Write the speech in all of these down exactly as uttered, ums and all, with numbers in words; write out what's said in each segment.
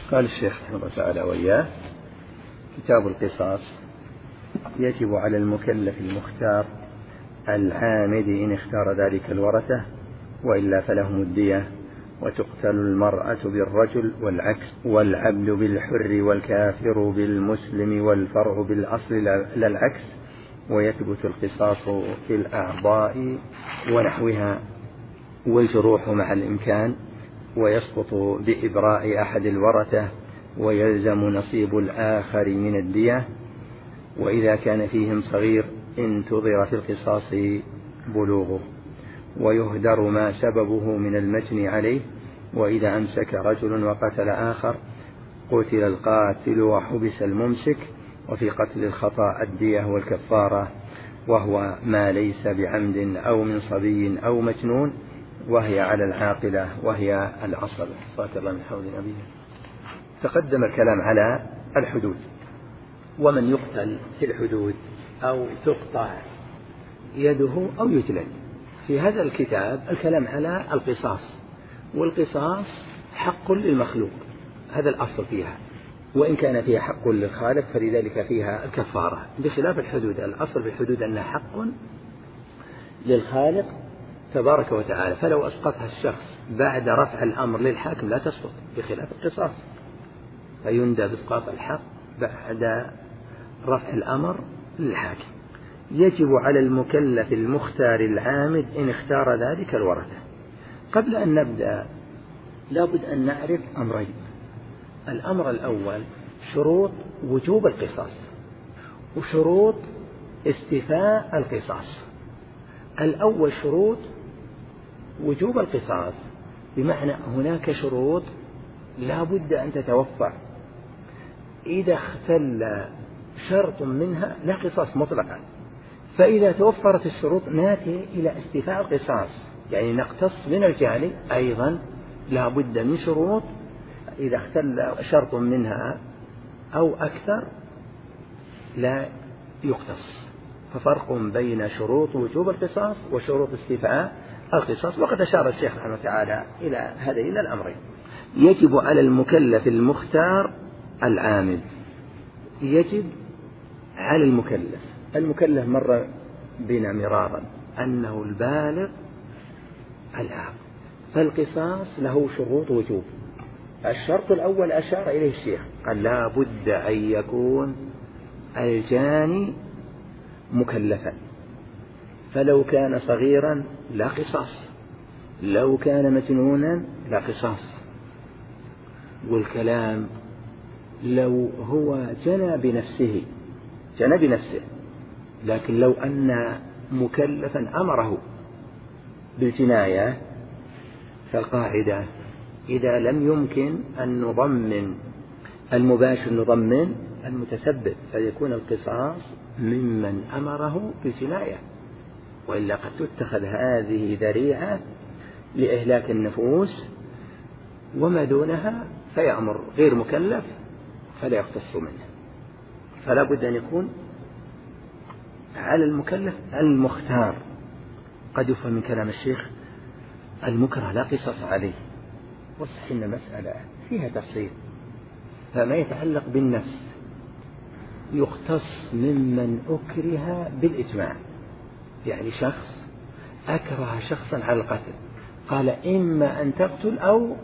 قال الشيخ رحمه الله تعالى وإياه: كتاب القصاص. يجب على المكلف المختار العامد إن اختار ذلك الورثة، وإلا فلهم الدية، وتقتل المرأة بالرجل والعكس، والعبد بالحر والكافر بالمسلم والفرع بالأصل لا العكس، ويثبت القصاص في الأعضاء ونحوها والجروح مع الإمكان، ويسقط بإبراء أحد الورثة، ويلزم نصيب الآخر من الدية. وإذا كان فيهم صغير انتظر في القصاص بلوغه، ويهدر ما سببه من المجني عليه. وإذا أمسك رجل وقتل آخر قتل القاتل وحبس الممسك. وفي قتل الخطأ الدية والكفارة، وهو ما ليس بعمد أو من صبي أو مجنون، وهي على العاقلة وهي العصبة. صلى الله من حول نبيه. تقدم الكلام على الحدود، ومن يقتل في الحدود أو تقطع يده أو يجلد. في هذا الكتاب الكلام على القصاص، والقصاص حق للمخلوق، هذا الأصل فيها، وإن كان فيها حق للخالق فلذلك فيها الكفارة، بخلاف الحدود. الأصل في الحدود أنها حق للخالق تبارك وتعالى، فلو أسقطها الشخص بعد رفع الأمر للحاكم لا تسقط، بخلاف القصاص فيندى بإسقاط الحق بعد رفع الأمر للحاكم. يجب على المكلف المختار العامد إن اختار ذلك الورثة. قبل أن نبدأ لابد أن نعرف أمرين. الأمر الأول شروط وجوب القصاص وشروط استيفاء القصاص. الأول شروط وجوب القصاص، بمعنى هناك شروط لا بد أن تتوفر، إذا اختل شرط منها لا قصاص مطلقا. فإذا توفرت الشروط ناتي إلى استيفاء القصاص، يعني نقتص من الجاني. أيضا لا بد من شروط إذا اختل شرط منها أو أكثر لا يقتص. ففرق بين شروط وجوب القصاص وشروط استيفاء القصاص. وقد أشار الشيخ رحمه تعالى إلى هذين الأمرين. يجب على المكلف المختار العامد. يجب على المكلف المكلف مر بنا مرارا أنه البالغ العاقل، فالقصاص له شروط وجوب. الشرط الأول أشار إليه الشيخ، قال لا بد أن يكون الجاني مكلفا، فلو كان صغيرا لا قصاص، لو كان مجنونا لا قصاص. والكلام لو هو جنى بنفسه جنى بنفسه لكن لو أن مكلفا أمره بالجناية فالقاعدة إذا لم يمكن أن نضمن المباشر نضمن المتسبب، فيكون القصاص ممن أمره بالجناية، وإلا قد تتخذ هذه ذريعة لإهلاك النفوس وما دونها، فيأمر غير مكلف فلا يقتص منه. فلا بد أن يكون على المكلف المختار. قد يفهم من كلام الشيخ المكره لا قصاص عليه، وصح إن مسألة فيها تفصيل. فما يتعلق بالنفس يقتص ممن أكره بالإجماع، يعني شخص أكره شخصا على القتل، قال إما أن تقتل أو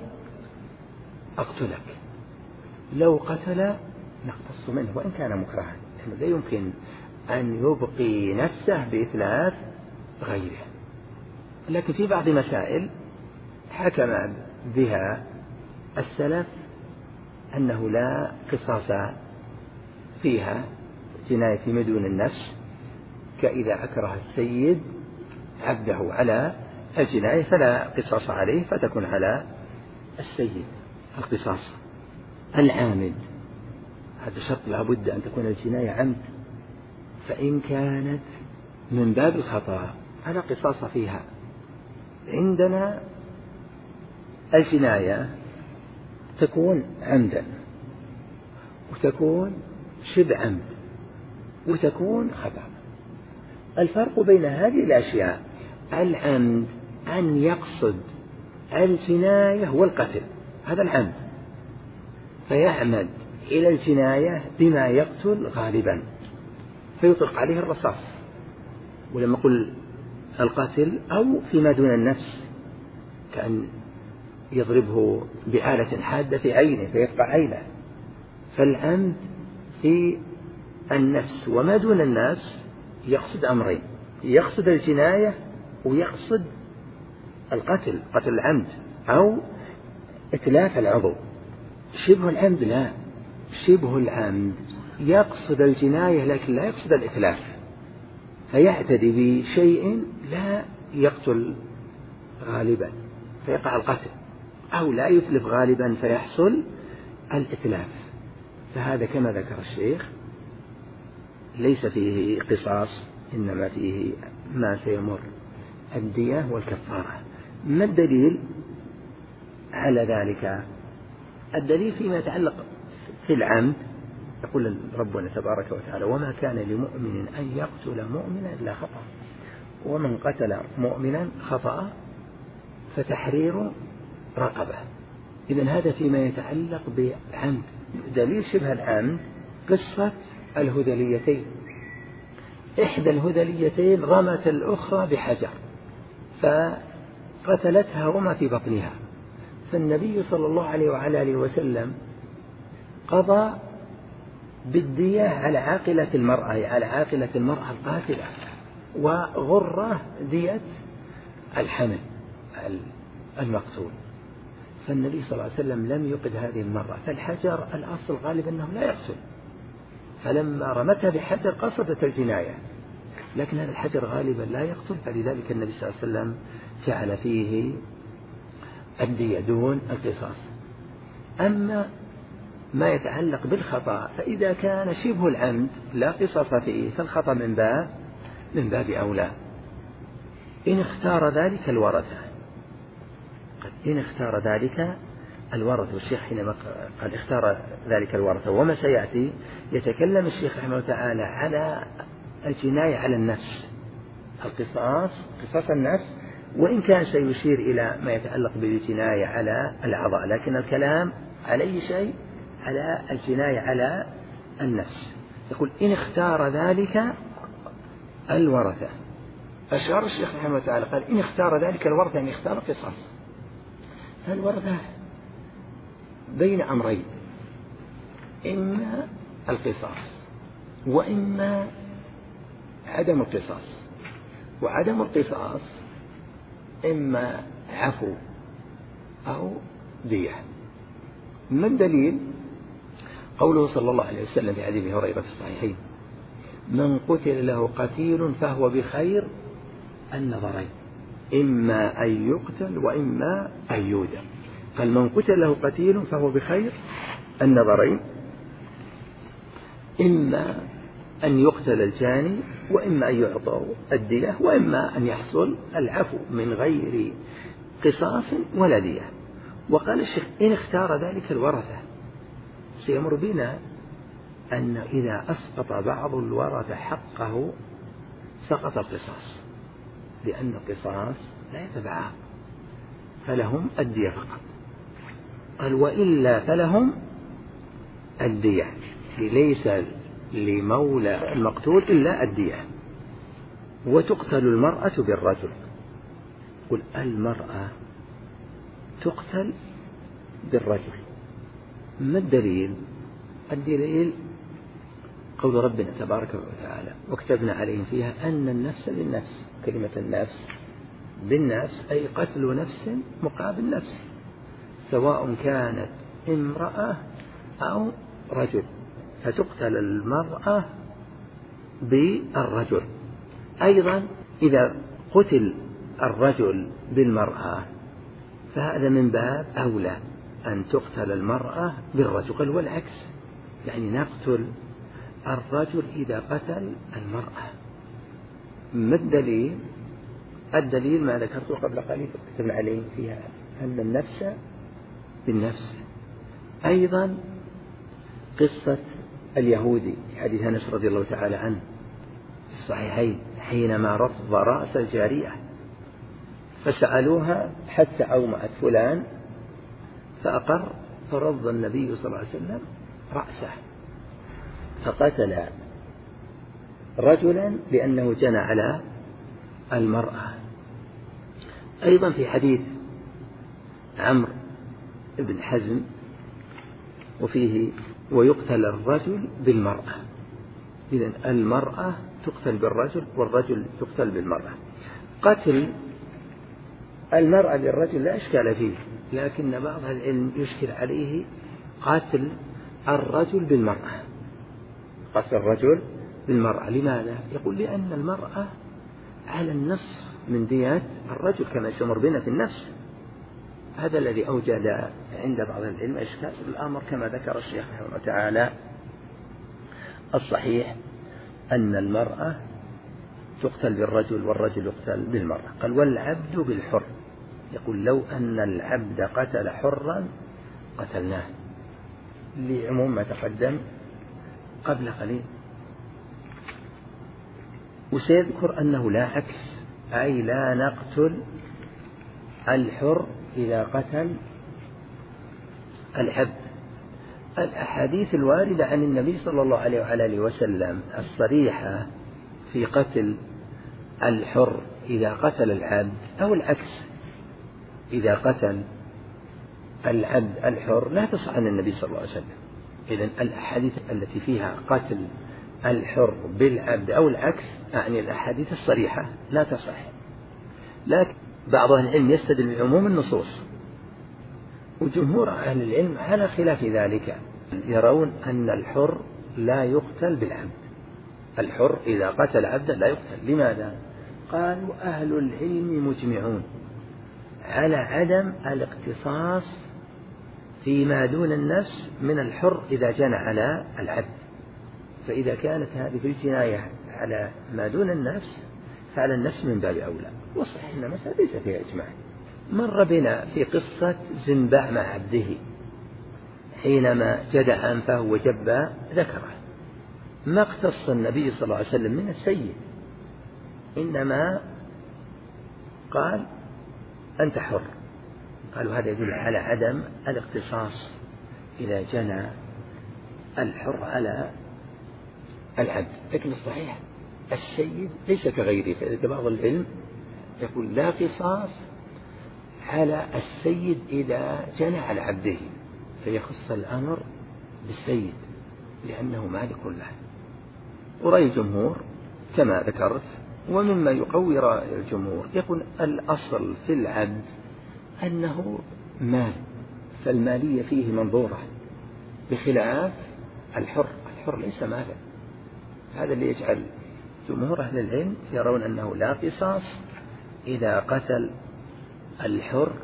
أقتلك، لو قتل نقتص منه وإن كان مكرها، لأنه لا يمكن أن يبقي نفسه بإتلاف غيره. لكن في بعض مسائل حكم بها السلف أنه لا قصاص فيها، جناية في مدون النفس، كإذا أكره السيد عبده على الجناية فلا قصاص عليه، فتكون على السيد القصاص. العامد هذا شرط، لا بد أن تكون الجناية عمد، فإن كانت من باب الخطأ فلا قصاص فيها. عندنا الجناية تكون عمدا، وتكون شبه عمد، وتكون خطأ. الفرق بين هذه الأشياء العمد أن يقصد الجناية والقتل، هذا العمد. فيعمد إلى الجناية بما يقتل غالبا فيطلق عليه الرصاص. ولما قل القتل أو فيما دون النفس كأن يضربه بآلة حادة في عينه فيقطع عينه. فالعمد في النفس وما دون النفس يقصد أمرين، يقصد الجناية ويقصد القتل، قتل العمد أو إتلاف العضو. شبه العمد لا، شبه العمد يقصد الجناية لكن لا يقصد الإتلاف، فيعتدي بشيء لا يقتل غالبا فيقع القتل، أو لا يتلف غالبا فيحصل الإتلاف. فهذا كما ذكر الشيخ ليس فيه قصاص، إنما فيه ما سيمر الدية والكفارة. ما الدليل على ذلك؟ الدليل فيما يتعلق في العمد، يقول ربنا تبارك وتعالى: وما كان لمؤمن أن يقتل مؤمنا إلا خطأ، ومن قتل مؤمنا خطأ فتحرير رقبة. إذن هذا فيما يتعلق بعمد. دليل شبه العمد قصة الهذليتين، إحدى الهذليتين رمت الأخرى بحجر فقتلتها وما في بطنها، فالنبي صلى الله عليه وعلى آله وسلم قضى بالدية على عاقلة المرأة، على عاقلة المرأة القاتلة، وغرة دية الحمل المقتول. فالنبي صلى الله عليه وسلم لم يقد هذه المرة، فالحجر الأصل غالب أنه لا يقتل، فلما رمتها بحجر قصدت الجناية، لكن هذا الحجر غالبا لا يقتل، فلذلك النبي صلى الله عليه وسلم جعل فيه الدية دون القصاص. أما ما يتعلق بالخطأ فإذا كان شبه العمد لا قصاص فيه فالخطأ من باب من باب أولى إن اختار ذلك الورثة. إن اختار ذلك الورثة، والشيخ حينما قال اختار ذلك الورثة وما سيأتي يتكلم الشيخ رحمه الله تعالى على الجناية على النفس، القصاص قصاص النفس، وإن كان سيشير إلى ما يتعلق بالجناية على الأعضاء، لكن الكلام على أي شيء على الجناية على النفس. يقول إن اختار ذلك الورثة. أشار الشيخ رحمه الله تعالى قال إن اختار ذلك الورثة يعني اختار قصاص، فالورثة بين أمرين، إما القصاص وإما عدم القصاص. وعدم القصاص إما عفو أو دية. ما الدليل؟ قوله صلى الله عليه وسلم في حديث هريرة في الصحيحين: من قتل له قتيل فهو بخير النظرين، إما أن يقتل وإما أن يودع. قال من قتل له قتيل فهو بخير النظرين، إما أن يقتل الجاني وإما أن يعطوا الدية وإما أن يحصل العفو من غير قصاص ولا دية. وقال الشيخ إن اختار ذلك الورثة سيمر بنا أن إذا أسقط بعض الورثة حقه سقط القصاص، لأن القصاص لا يتبعها فلهم الدية فقط. قال وإلا فلهم الدية، ليس لمولى المقتول إلا الدية. وتقتل المرأة بالرجل. قل المرأة تقتل بالرجل. ما الدليل؟ الدليل قول ربنا تبارك وتعالى: وكتبنا عليهم فيها أن النفس بالنفس. كلمة النفس بالنفس أي قتل نفس مقابل نفس، سواء كانت امرأة أو رجل، فتقتل المرأة بالرجل. أيضا إذا قتل الرجل بالمرأة فهذا من باب أولى أن تقتل المرأة بالرجل، والعكس، يعني نقتل الرجل إذا قتل المرأة. ما الدليل؟ الدليل ما ذكرته قبل قليل: كتبنا عليهم فيها أن النفس بالنفس. أيضا قصة اليهودي في حديث أنس رضي الله تعالى عنه في الصحيحين حينما رفض رأس الجارية فسألوها حتى أومأت فلان فأقر فرض النبي صلى الله عليه وسلم رأسه، فقتل رجلا لأنه جنى على المرأة. أيضا في حديث عمرو بن حزم وفيه ويقتل الرجل بالمرأة، إذن المرأة تقتل بالرجل والرجل يقتل بالمرأة. قتل المرأة بالرجل لا إشكال فيه، لكن بعض العلم يشكل عليه قتل الرجل بالمرأة، قتل الرجل بالمرأة. لماذا؟ يقول لأن المرأة على النصف من ديات الرجل كما يسمر بنا في النفس. هذا الذي أوجد عند بعض العلم إشكال الأمر كما ذكر الشيخ رحمه الله تعالى. الصحيح أن المرأة تقتل بالرجل والرجل يقتل بالمرأة. قال والعبد بالحر، يقول لو أن العبد قتل حرا قتلناه، لعموم ما تقدم قبل قليل. وسيذكر أنه لا عكس، أي لا نقتل الحر إذا قتل العبد. الأحاديث الواردة عن النبي صلى الله عليه وعلى وسلم الصريحة في قتل الحر إذا قتل العبد، أو العكس إذا قتل العبد الحر، لا تصح عن النبي صلى الله عليه وسلم. إذن الأحاديث التي فيها قتل الحر بالعبد أو العكس، يعني الأحاديث الصريحة لا تصح. لكن بعض أهل العلم يستدل بعموم النصوص، وجمهور أهل العلم على خلاف ذلك، يرون أن الحر لا يقتل بالعبد. الحر إذا قتل عبدا لا يقتل. لماذا؟ قالوا أهل العلم مجمعون على عدم الاقتصاص فيما دون النفس من الحر إذا جنى على العبد. فإذا كانت هذه الجناية على ما دون النفس فعلى النفس من باب أولى. وصح أن المسألة ليس فيها إجماع. مر بنا في قصة زنباع مع عبده حينما جدع أنفه وجب ذكره، ما اقتص النبي صلى الله عليه وسلم من السيد، إنما قال أنت حر. قالوا هذا يدل على عدم الاقتصاص إذا جنى الحر على العبد. لكن الصحيح السيد ليس كغيره، فإذا بعض العلم يقول لا قصاص على السيد إذا جنى على عبده، فيخص الأمر بالسيد لأنه مالك له. ورأي الجمهور كما ذكرت، ومما يقوي رأي الجمهور يقول الأصل في العبد أنه مال، فالمالية فيه منظورة، بخلاف الحر. الحر ليس مالا. هذا اللي يجعل جمهور أهل العلم يرون أنه لا قصاص إذا قتل الحر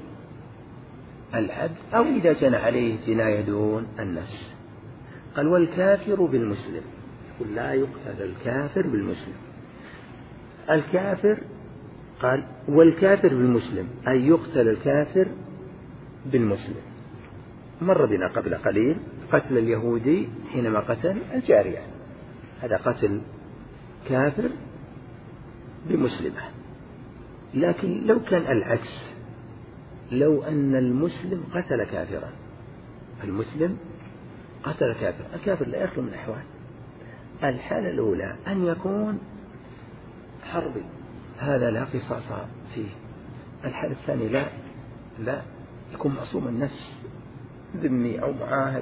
العبد أو إذا جنى عليه جناية دون النفس. قال والكافر بالمسلم، قل لا يقتل الكافر بالمسلم. الكافر قال والكافر بالمسلم أي يقتل الكافر بالمسلم. مر بنا قبل قليل قتل اليهودي حينما قتل الجارية، هذا قتل كافر بمسلمة. لكن لو كان العكس، لو أن المسلم قتل كافرا، المسلم قتل كافرا، الكافر لا يخلو من أحوال. الحالة الأولى أن يكون حربي، هذا لا قصاص فيه. الحالة الثانية لا لا يكون معصوم النفس، ذمي أو معاهد،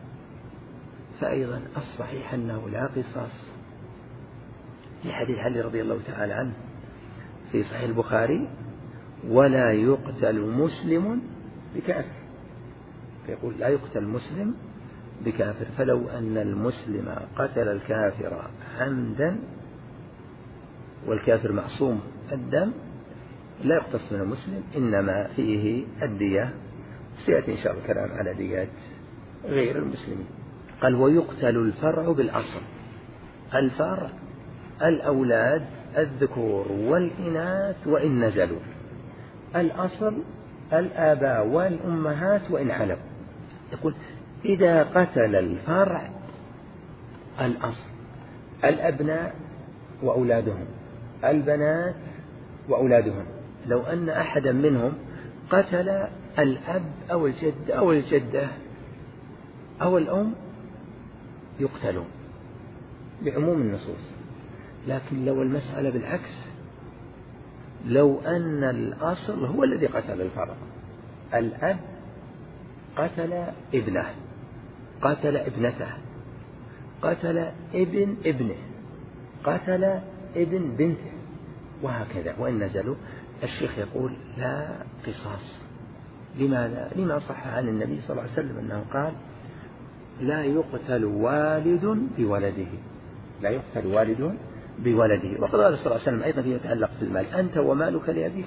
فأيضا الصحيح أنه لا قصاص. في حديث علي رضي الله تعالى عنه في صحيح البخاري ولا يقتل مسلم بكافر، فيقول لا يقتل مسلم بكافر. فلو أن المسلم قتل الكافر عمدا والكافر معصوم الدم لا يقتص من المسلم، إنما فيه الدية. سيأتي إن شاء الله الكلام على ديات غير المسلمين. قال ويقتل الفرع بالأصل. الفرع الأولاد الذكور والإناث وإن نزلوا، الأصل الآباء والأمهات وإن علوا. يقول إذا قتل الفرع الأصل الأبناء وأولادهم، البنات وأولادهم، لو أن أحدا منهم قتل الأب أو الجد أو الجدة أو الأم يقتلون بعموم النصوص. لكن لو المسألة بالعكس، لو أن الأصل هو الذي قتل الفرع، الأب قتل ابنه، قتل ابنته، قتل ابن ابنه، قتل ابن بنته، وهكذا وإن نزلوا، الشيخ يقول لا قصاص. لماذا؟ لما صح عن النبي صلى الله عليه وسلم أنه قال لا يقتل والد بولده، لا يقتل والد بولده. وقال صلى الله عليه وسلم أيضا فيما يتعلق في المال أنت ومالك لأبيك.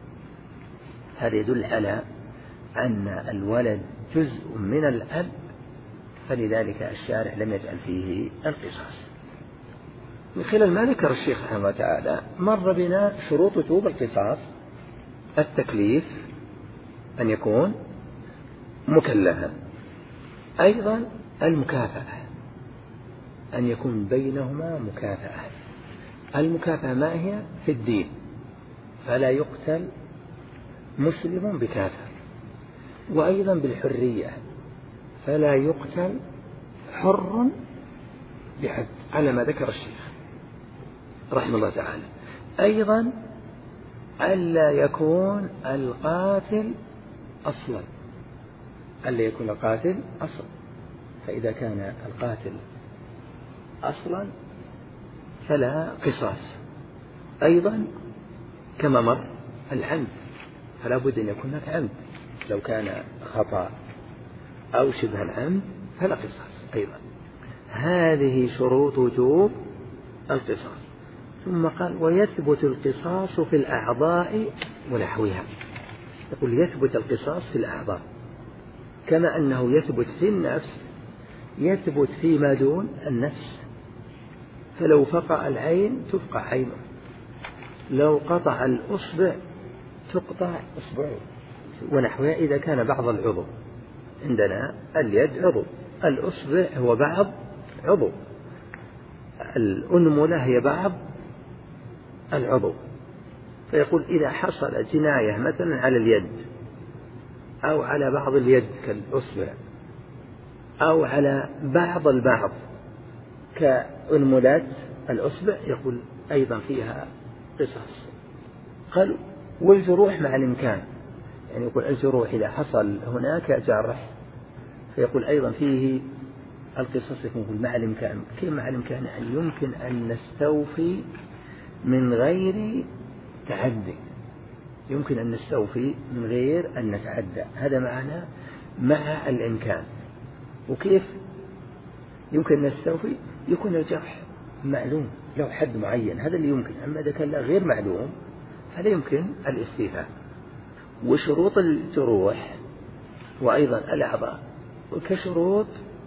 هذا يدل على أن الولد جزء من الأب، فلذلك الشارع لم يجعل فيه القصاص. من خلال ما ذكر الشيخ رحمه الله تعالى مر بنا شروط وجوب القصاص: التكليف، أن يكون مكلفا، أيضا المكافأة، أن يكون بينهما مكافأة. المكافأة ما هي؟ في الدين، فلا يقتل مسلم بكافر، وأيضا بالحرية، فلا يقتل حر بحد، على ما ذكر الشيخ رحمه الله تعالى. أيضا ألا يكون القاتل أصلا، ألا يكون القاتل أصلا، فإذا كان القاتل أصلا فلا قصاص. أيضا كما مر العمد، فلا بد أن يكون هناك عمد، لو كان خطأ أو شبه العمد فلا قصاص أيضا. هذه شروط وجوب القصاص. ثم قال ويثبت القصاص في الأعضاء ونحوها. يقول يثبت القصاص في الأعضاء، كما أنه يثبت في النفس يثبت فيما دون النفس. فلو فقع العين تفقع عينه، لو قطع الأصبع تقطع إصبعه ونحوها. إذا كان بعض العضو، عندنا اليد عضو، الأصبع هو بعض عضو، الأنملة هي بعض العضو. فيقول إذا حصل جناية مثلا على اليد أو على بعض اليد كالأصبع أو على بعض البعض كأنملات الأصبع، يقول أيضا فيها قصاص. قال والجروح مع الإمكان، يعني يقول الجروح إذا حصل هناك جرح فيقول أيضا فيه القصاص، يكون مع الإمكان. كيف مع الإمكان؟ يعني يمكن أن نستوفي من غير تعدي، يمكن أن نستوفي من غير أن نتعدى، هذا معنى مع الإمكان. وكيف يمكن أن نستوفي؟ يكون الجرح معلوم له حد معين، هذا اللي يمكن. أما إذا كان غير معلوم فلا يمكن الاستيفاء. وشروط الجروح وأيضا الأعضاء كشروط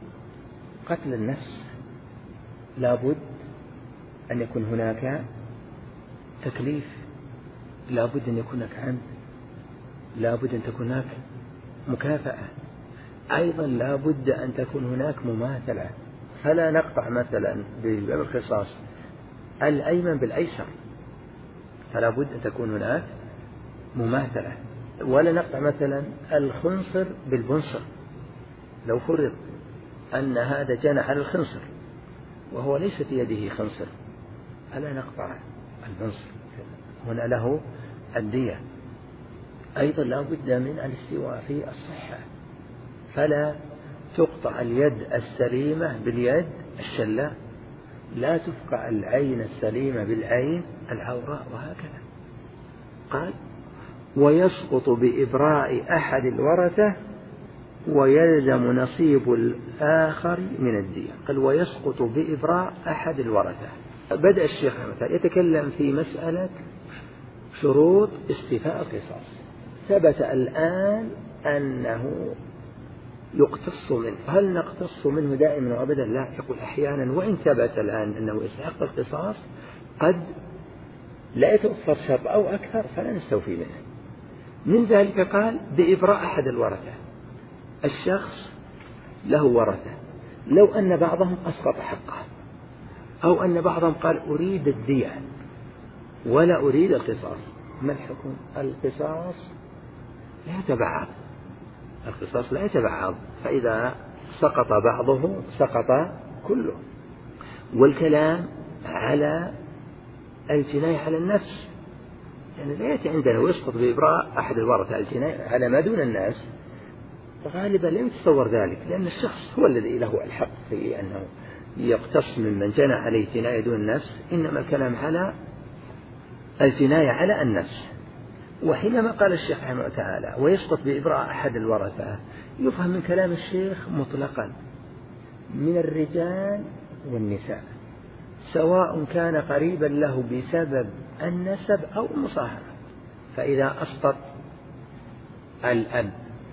قتل النفس، لابد أن يكون هناك تكليف، لابد أن يكون هناك عمد، لابد أن تكون هناك مكافأة، أيضا لابد أن تكون هناك مماثلة. فلا نقطع مثلا بالقصاص الأيمن بالأيسر، فلا بد أن تكون هناك مماثلة. ولا نقطع مثلا الخنصر بالبنصر، لو فرض أن هذا جنى على الخنصر وهو ليس في يده خنصر فلا نقطع البنصر، هنا له الدية. أيضا لا بد من الاستواء في الصحة، فلا تقطع اليد السليمة باليد الشلاء، لا تفقع العين السليمة بالعين العوراء، وهكذا. قال ويسقط بإبراء أحد الورثة ويلزم نصيب الآخر من الدية. قال ويسقط بإبراء أحد الورثة. بدأ الشيخ يتكلم في مسألة شروط استيفاء القصاص. ثبت الآن أنه يقتص منه. هل نقتص منه دائما وأبدا؟ لا، يقول أحيانا وإن ثبت الآن أنه يستحق القصاص قد لا يتوفر شر أو أكثر فلا نستوفي منه. من ذلك قال بإبراء أحد الورثة. الشخص له ورثة، لو أن بعضهم أسقط حقه أو أن بعضهم قال أريد الدية ولا أريد القصاص، ما الحكم؟ القصاص لا يتبعض، القصاص لا يتبعض. فإذا سقط بعضه سقط كله. والكلام على الجناية على النفس، يعني لا يأتي عندنا ويسقط بإبراء أحد الورثة الجناية على ما دون الناس، غالبا لا يتصور ذلك، لأن الشخص هو الذي له الحق في أنه يقتص ممن جنى عليه جناية دون النفس، إنما الكلام على الجناية على النفس. وحينما قال الشيخ رحمه الله تعالى ويسقط بإبراء أحد الورثة، يفهم من كلام الشيخ مطلقا من الرجال والنساء، سواء كان قريبا له بسبب النسب أو المصاهرة. فإذا أسقط الأب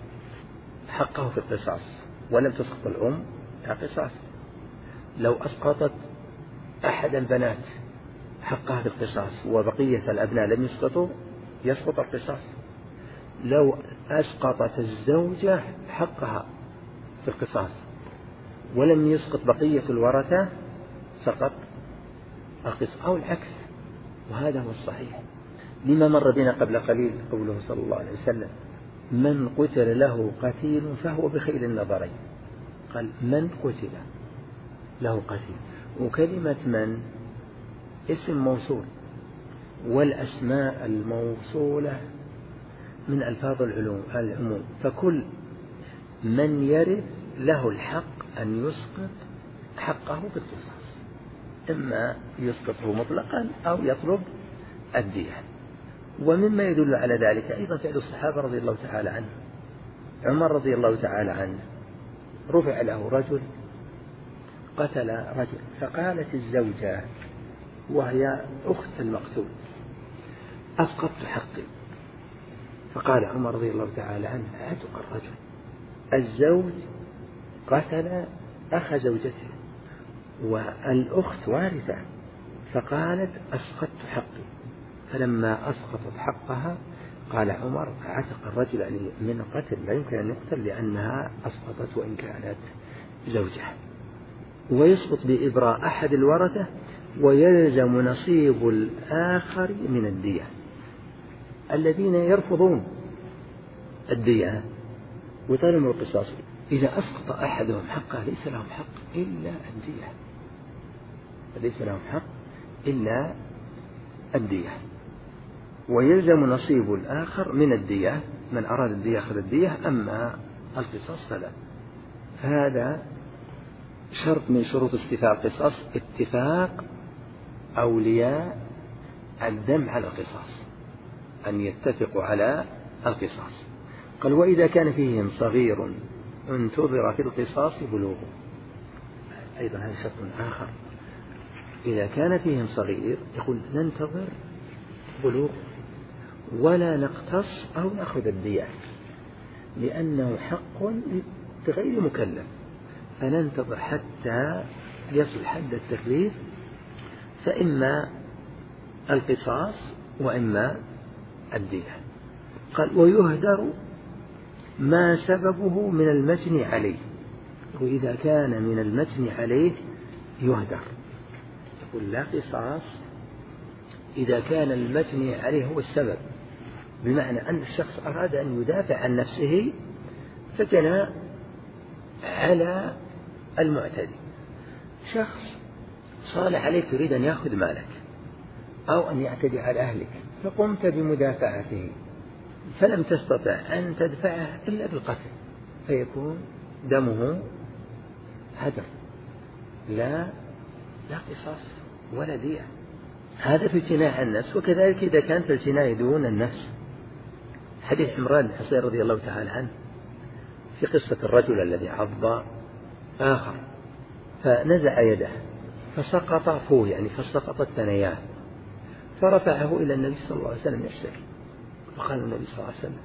حقه في القصاص ولم تسقط الأم قصاص، لو أسقطت أحد البنات حقها في القصاص وبقية الأبناء لم يسقطوا يسقط القصاص، لو أسقطت الزوجة حقها في القصاص ولم يسقط بقية الورثة سقط القصاص، أو العكس، وهذا هو الصحيح. لما مر بنا قبل قليل قوله صلى الله عليه وسلم: من قتل له قتيل فهو بخير النظرين. قال من قتل له قتيل، وكلمة من اسم موصول، والأسماء الموصولة من ألفاظ العموم، فكل من يرث له الحق أن يسقط حقه بالقصاص، إما يسقطه مطلقا أو يطلب الدية. ومما يدل على ذلك أيضا فعل الصحابة رضي الله تعالى عنه. عمر رضي الله تعالى عنه رفع له رجل قتل رجل، فقالت الزوجة وهي أخت المقتول: أسقطت حقي. فقال عمر رضي الله تعالى عنه: عتق الرجل. الزوج قتل أخ زوجته والأخت وارثة، فقالت: أسقطت حقي. فلما أسقطت حقها قال عمر: عتق الرجل من قتل، لا يمكن أن يقتل لأنها أسقطت وإن كانت زوجة. ويسقط بإبراء أحد الورثة، ويلزم نصيب الآخر من الدية. الذين يرفضون الدية ويطالبون القصاص إذا أسقط أحدهم حقه ليس لهم حق إلا الدية، ليس لهم حق إلا الدية، ويلزم نصيب الآخر من الدية. من أراد الدية أخذ الدية، أما القصاص فلا. فهذا شرط من شروط استيفاء القصاص: اتفاق أولياء الدم على القصاص، أن يتفقوا على القصاص. قال: وإذا كان فيهم صغير انتظر في القصاص بلوغه. أيضا هذا شرط آخر، إذا كان فيهم صغير يقول ننتظر بلوغ ولا نقتص أو نأخذ الدية، لأنه حق بغير مكلف، فننتظر حتى يصل حد التكليف، فإما القصاص وإما الدية. قال: ويهدر ما سببه من المجني عليه. وإذا كان من المجني عليه يهدر. يقول لا قصاص إذا كان المجني عليه هو السبب، بمعنى أن الشخص أراد أن يدافع عن نفسه فجنى على المعتدي. شخص صالح عليك تريد أن يأخذ مالك أو أن يعتدي على أهلك، فقمت بمدافعته فلم تستطع أن تدفعه إلا بالقتل، فيكون دمه هدر، لا لا قصاص ولا دية. هذا في الجناية عن النفس. وكذلك إذا كانت الجناية دون النفس، حديث عمران بن حصين رضي الله تعالى عنه في قصة الرجل الذي عض آخر فنزع يده فسقط فوه، يعني فسقطت ثنياه، فرفعه إلى النبي صلى الله عليه وسلم يشتكي، وقال النبي صلى الله عليه وسلم: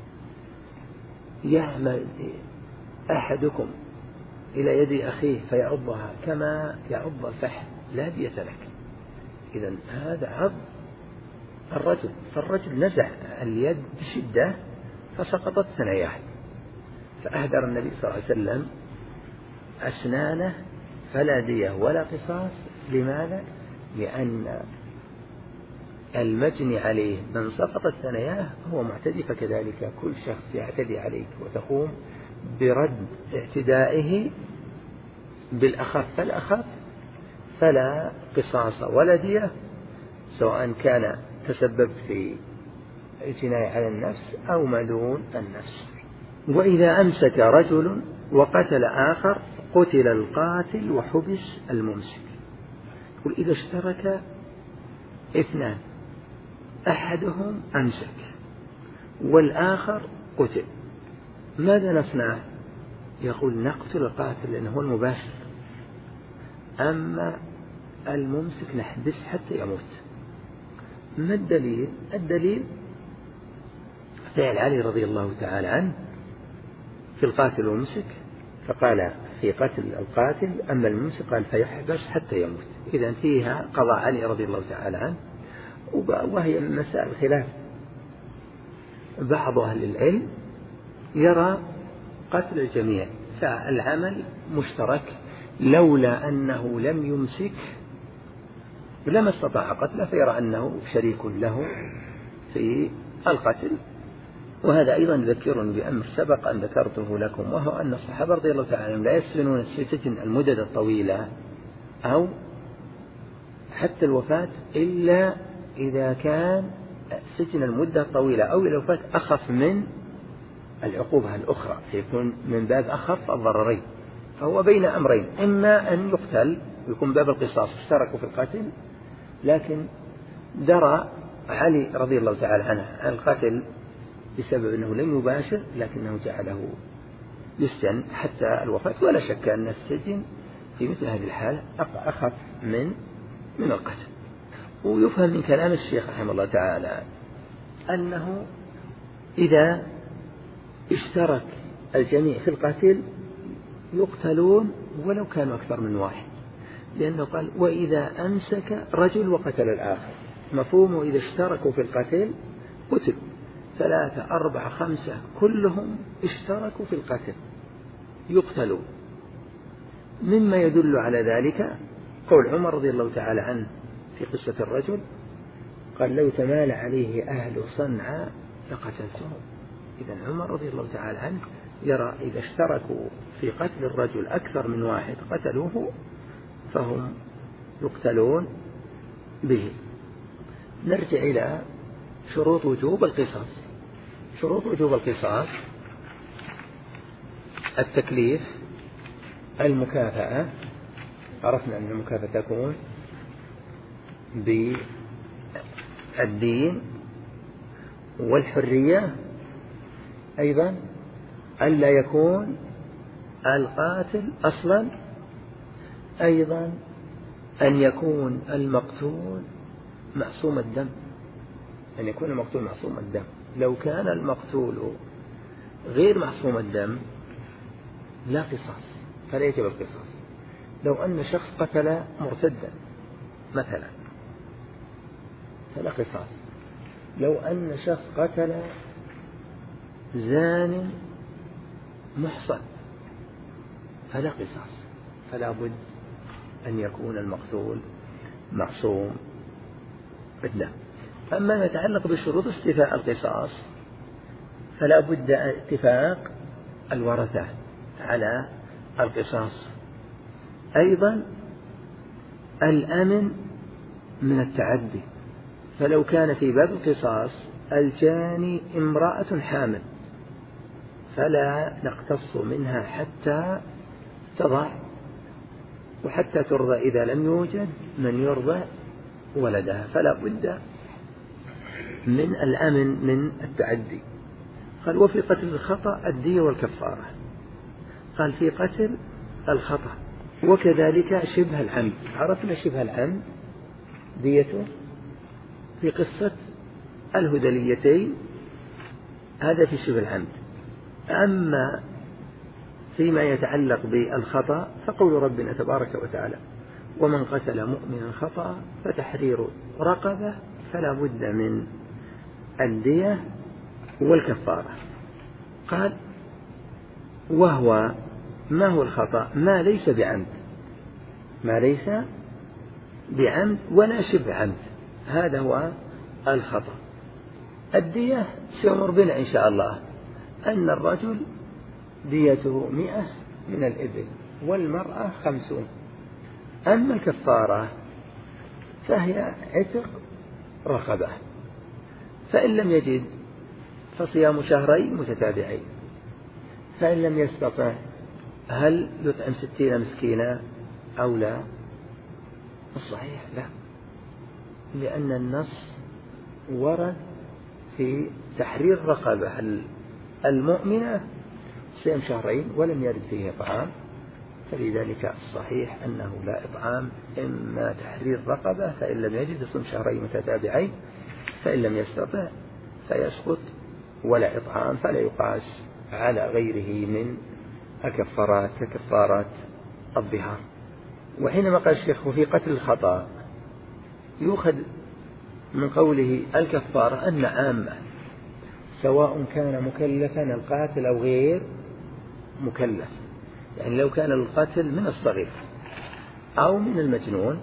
يعمل أحدكم إلى يد أخيه فيعضها كما يعض الفحل لا دية لك. إذن هذا عض الرجل، فالرجل نزع اليد بشدة فسقطت ثنياه، فأهدر النبي صلى الله عليه وسلم أسنانه فلا دية ولا قصاص. لماذا؟ لأن المجني عليه من سقطت ثنياه هو معتدي، فكذلك كل شخص يعتدي عليك وتقوم برد اعتدائه بالأخف فالأخف فلا قصاص ولا دية، سواء كان تسببت في الجناية على النفس أو ما دون النفس. وإذا أمسك رجل وقتل آخر قتل القاتل وحبس الممسك. وإذا اشترك اثنان أحدهم أمسك والآخر قتل، ماذا نصنع؟ يقول نقتل القاتل لأنه هو المباشر، أما الممسك نحبس حتى يموت. ما الدليل؟ الدليل فعل علي رضي الله تعالى عنه في القاتل والممسك، فقال في قتل القاتل أما الممسك قال فيحبس حتى يموت. إذن فيها قضاء علي رضي الله تعالى عنه، وهي من مسائل الخلاف. بعض أهل العلم يرى قتل الجميع فالعمل مشترك، لولا أنه لم يمسك لما استطاع قتله، فيرى أنه شريك له في القتل. وهذا أيضا يذكرني بأمر سبق أن ذكرته لكم، وهو أن الصحابة رضي الله تعالى عنهم لا يسجنون السجن المدد الطويلة أو حتى الوفاة إلا إذا كان سجن المدة الطويلة أو الوفاة أخف من العقوبة الأخرى، فيكون من باب أخف الضررين. فهو بين أمرين، إما أن يقتل ويكون باب القصاص اشتركوا في القتل، لكن درى علي رضي الله تعالى عنه عن القتل بسبب أنه لم يباشر، لكنه جعله يسجن حتى الوفاة. ولا شك أن السجن في مثل هذه الحالة أخف من من القتل. ويفهم من كلام الشيخ رحمه الله تعالى أنه إذا اشترك الجميع في القتل يقتلون ولو كانوا أكثر من واحد، لأنه قال وإذا أمسك رجل وقتل الآخر، مفهومه إذا اشتركوا في القتل قتلوا، ثلاثة أربعة خمسة كلهم اشتركوا في القتل يقتلون. مما يدل على ذلك قول عمر رضي الله تعالى عنه في قصة الرجل، قال لو تمال عليه أهل صنعاء لقتلتهم. إذن عمر رضي الله تعالى عنه يرى إذا اشتركوا في قتل الرجل أكثر من واحد قتلوه فهم يقتلون به. نرجع إلى شروط وجوب القصاص. شروط وجوب القصاص: التكليف، المكافأة، عرفنا أن المكافأة تكون بالدين والحرية، أيضا ألا يكون القاتل أصلا، أيضا أن يكون المقتول معصوم الدم، أن يكون المقتول معصوم الدم. لو كان المقتول غير معصوم الدم لا قصاص، فلا يجب القصاص. لو أن شخص قتل مرتدا مثلا فلا قصاص. لو أن شخص قتل زان محصن فلا قصاص، فلا بد أن يكون المقتول معصوم الدم. أما ما يتعلق بشروط استيفاء القصاص فلا بد اتفاق الورثة على القصاص، أيضا الأمن من التعدي. فلو كان في باب القصاص الجاني امرأة حامل فلا نقتص منها حتى تضع وحتى ترضى إذا لم يوجد من يرضى ولدها، فلا بد من الأمن من التعدي. قال وفي قتل الخطأ الدية والكفارة. قال في قتل الخطأ وكذلك شبه العمد. عرفنا شبه العمد ديته في قصة الهذليتين، هذا في شبه العمد. أما فيما يتعلق بالخطأ فقول ربنا تبارك وتعالى ومن قتل مؤمنا خطأ فتحرير رقبة، فلا بد من الدية والكفارة. قال وهو ما هو الخطأ؟ ما ليس بعمد، ما ليس بعمد ولا شبه عمد، هذا هو الخطأ. الدية سيمر بنا إن شاء الله أن الرجل ديته مئة من الإبل والمرأة خمسون. أما الكفارة فهي عتق رقبة، فإن لم يجد فصيام شهرين متتابعين، فإن لم يستطع هل يطعم ستين مسكينا أو لا؟ الصحيح لا، لأن النص ورد في تحرير رقبة المؤمنة صيام شهرين ولم يرد فيه إطعام، فلذلك الصحيح أنه لا إطعام، إما تحرير رقبة فإن لم يجد يصوم شهرين متتابعين، فإن لم يستطع فيسقط ولا إطعام، فلا يقاس على غيره من الكفارات ككفارات الظهار. وحينما قال الشيخ وفي قتل الخطأ يؤخذ من قوله الكفارة أن عامة سواء كان مكلفا القاتل أو غير مكلف، يعني لو كان القتل من الصغير أو من المجنون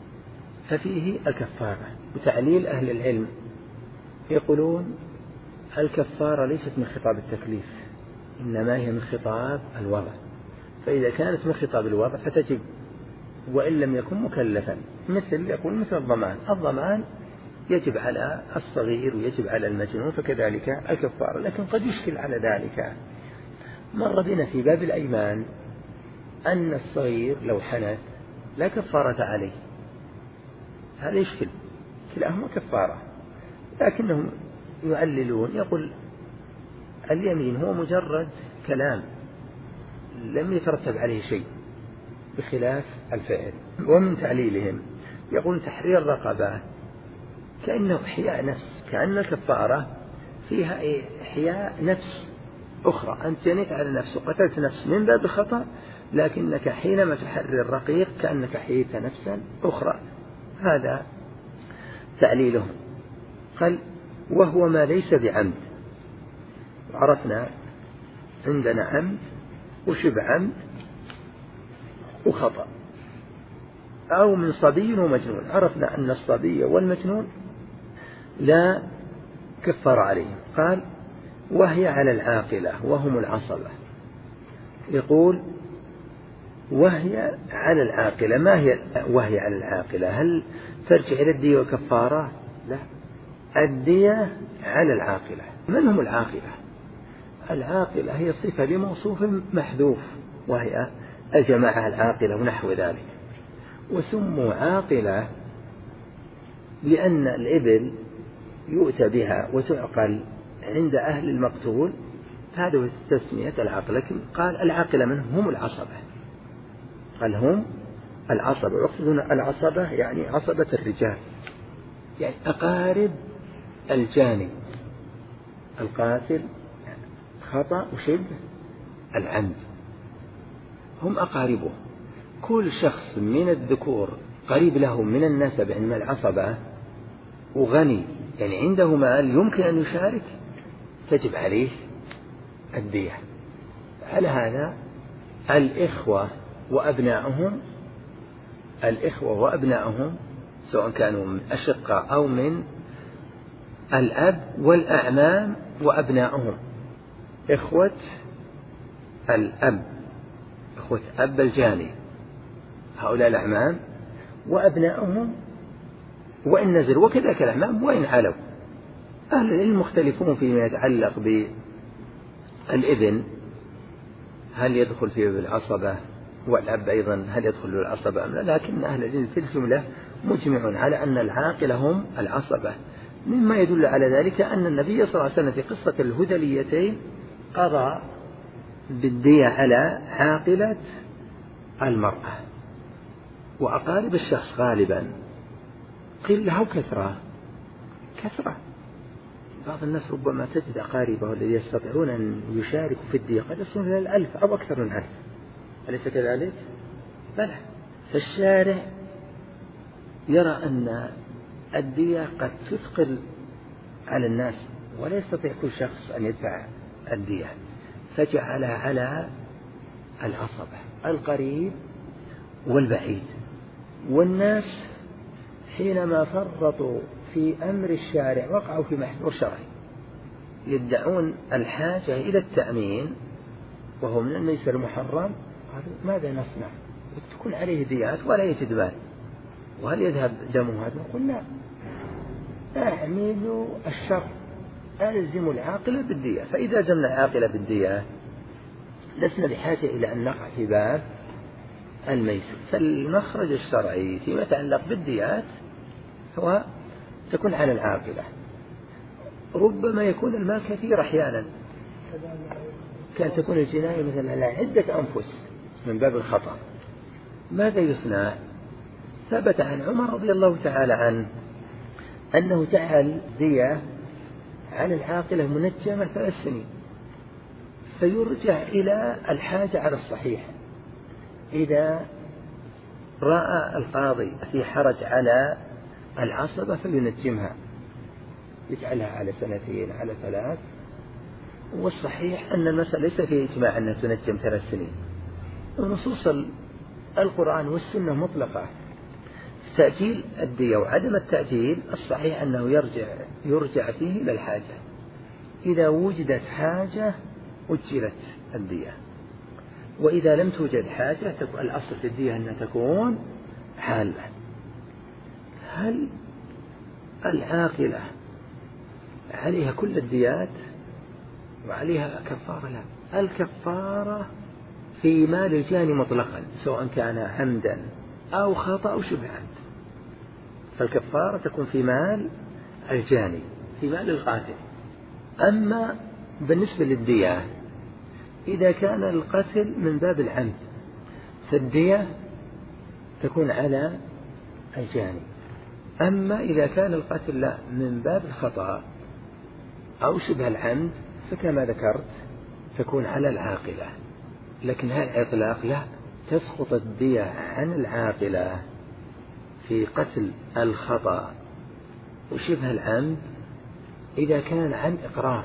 ففيه الكفارة. وتعليل أهل العلم يقولون الكفارة ليست من خطاب التكليف، إنما هي من خطاب الوضع، فإذا كانت من خطاب الوضع فتجب وإن لم يكن مكلفا، مثل يقول مثل الضمان، الضمان يجب على الصغير ويجب على المجنون، فكذلك الكفارة. لكن قد يشكل على ذلك، مر بنا في باب الأيمان أن الصغير لو حنث لا كفارة عليه، هذا يشكل، كلاهما كفارة، لكنهم يعللون يقول اليمين هو مجرد كلام لم يترتب عليه شيء بخلاف الفعل. ومن تعليلهم يقول تحرير رقبة كأنه إحياء نفس، كأن الكفارة فيها إحياء نفس أخرى، أنت جنيت على نفس وقتلت نفس من باب الخطأ، لكنك حينما تحرر الرقيق كأنك حييت نفسا أخرى. هذا تعليلهم. قال وهو ما ليس بعمد، عرفنا عندنا عمد وشبه عمد وخطأ، أو من صبي ومجنون، عرفنا أن الصبي والمجنون لا كفر عليهم. قال وهي على العاقلة وهم العصبة، يقول وهي على العاقلة، ما هي وهي على العاقلة؟ هل ترجع إلى الدية والكفارة؟ لا، الدية على العاقلة. من هم العاقلة؟ العاقلة هي صفة لموصوف محذوف، وهي الجماعة العاقلة ونحو ذلك، وسموا عاقلة لأن الإبل يؤتى بها وتعقل عند أهل المقتول، هذا هو تسمية العاقلة. لكن قال العاقلة من هم العصبة، قال هم العصبة، ويقصدون العصبة يعني عصبة الرجال، يعني أقارب الجاني القاتل خطأ وشبه العمد، هم أقاربه. كل شخص من الذكور قريب له من النسب عند العصبة وغني، يعني عنده مال يمكن أن يشارك، تجب عليه الدية. على هذا الإخوة وأبنائهم الإخوة وأبنائهم سواء كانوا من أشقة أو من الأب، والأعمام وأبنائهم، إخوة الأب، إخوة أب الجاني، هؤلاء الأعمام وأبنائهم وإن نزلوا، وكذلك الأعمام وإن علوا. أهل العلم مختلفون فيما يتعلق بالابن، هل يدخل فيه بالعصبة، والأب أيضا هل يدخل بالعصبة أم لا، لكن أهل العلم في الجملة مجمعون على أن العاقلة هم العصبة، مما يدل على ذلك أن النبي صلى الله عليه وسلم في قصة الهذليتين قضى بالدية على عاقلة المرأة وأقارب الشخص غالبا، قيل له كثرة كثرة بعض الناس ربما تجد أقاربه الذين يستطيعون أن يشاركوا في الدية قد يصلون إلى الألف أو أكثر من ألف، أليس كذلك؟ بلى. فالشارع يرى أن الدية قد تثقل على الناس ولا يستطيع كل شخص أن يدفع الدية، فجعلها على العصبة القريب والبعيد. والناس حينما فرطوا في أمر الشارع وقعوا في محذور شرعي، يدعون الحاجة إلى التأمين وهو من الميسر المحرم، ماذا نصنع؟ تكون عليه ديات ولا يجد مال، وهل يذهب دمه هذا؟ نقول لا، أعمل الشر، ألزم العاقلة بالدية. فإذا لزمنا العاقلة بالدية لسنا بحاجة إلى أن نقع في باب الميسر. فالمخرج الشرعي فيما يتعلق بالديات هو تكون على العاقلة. ربما يكون المال كثير أحيانا، كان تكون الجناية مثلا على عدة أنفس من باب الخطأ، ماذا يصنع؟ ثبت عن عمر رضي الله تعالى عنه أنه جعل دية على العاقلة منجمة ثلاث سنين، فيرجع إلى الحاجة على الصحيح. إذا رأى القاضي في حرج على العصبة فلينجمها، يجعلها على سنتين على ثلاث. والصحيح أن المسألة ليس فيه إجماع أنها تنجم ثلاث سنين، ونصوص القرآن والسنة مطلقة. تأجيل الدية وعدم التأجيل الصحيح أنه يرجع يرجع فيه إلى الحاجة. إذا وجدت حاجة أجلت الدية، وإذا لم توجد حاجة تكون الأصل في الدية أنها تكون حالة. هل العاقلة عليها كل الديات وعليها كفارة؟ لا، الكفارة في مال الجاني مطلقا سواء كان عمدا أو خطأ أو شبه عمد. فالكفارة تكون في مال الجاني، في مال القاتل. أما بالنسبة للدية إذا كان القتل من باب العمد فالدية تكون على الجاني. أما إذا كان القتل لا من باب الخطأ أو شبه العمد فكما ذكرت تكون على العاقلة. لكن هذا الإطلاق لا، تسقط الدية عن العاقلة في قتل الخطأ وشبه العمد إذا كان عن إقرار،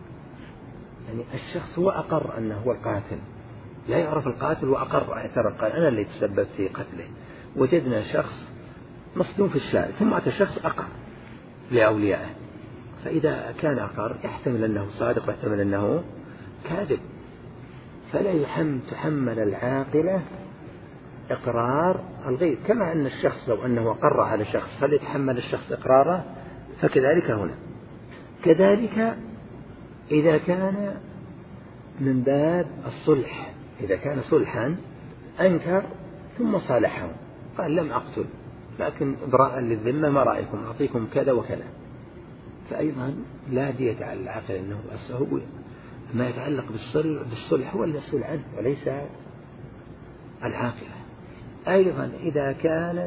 يعني الشخص هو أقر أنه هو القاتل، لا يعرف القاتل وأقر اعترف قال أنا اللي تسببت في قتله. وجدنا شخص مصدوم في الشارع ثم أتى شخص أقر لأوليائه، فإذا كان أقر يحتمل أنه صادق ويحتمل أنه كاذب، فلا يحم تحمل العاقلة إقرار الغير. كما أن الشخص لو أنه أقر على شخص هل يتحمل الشخص إقراره؟ فكذلك هنا. كذلك إذا كان من باب الصلح، إذا كان صلحا أنكر ثم صالحه قال لم أقتل لكن إبراء للذمة ما رأيكم أعطيكم كذا وكذا، فأيضا لا دية على العاقل، أنه هو ما يتعلق بالصلح هو المسؤول عنه وليس العاقلة. أيضا إذا كانت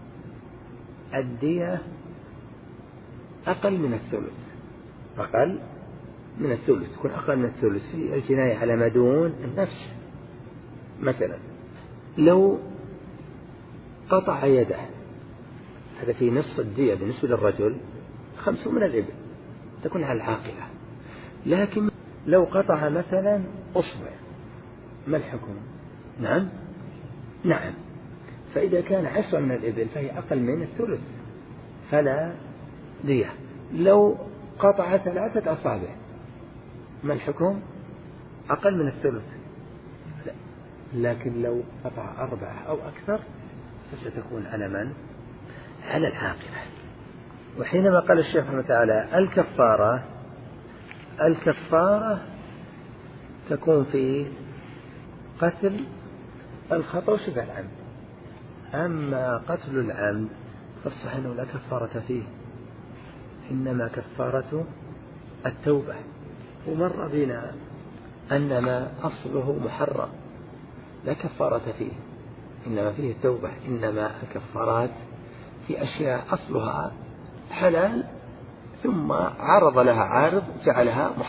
الدية أقل من الثلث، أقل من الثلث تكون أقل من الثلث في الجناية على ما دون النفس. مثلا لو قطع يده هذا في نصف الدية بالنسبة للرجل خمسة من الإبل تكون على العاقلة. لكن لو قطع مثلا أصبع ما الحكم؟ نعم نعم فإذا كان عشرة من الإبل فهي أقل من الثلث فلا دية. لو قطع ثلاثة أصابع ما الحكم؟ أقل من الثلث. لا. لكن لو قطع أربعة أو أكثر فستكون على من؟ على العاقلة. وحينما قال الشيخ رحمه تعالى الكفارة، الكفارة تكون في قتل الخطأ وشبه العمد. أما قتل العمد فالصحيح أنه لا كفارة فيه، إنما كفارة التوبة. ومر بنا أن ما أصله محرم لا كفارة فيه إنما فيه التوبة، إنما الكفارات في أشياء أصلها حلال ثم عرض لها عارض جعلها محرم.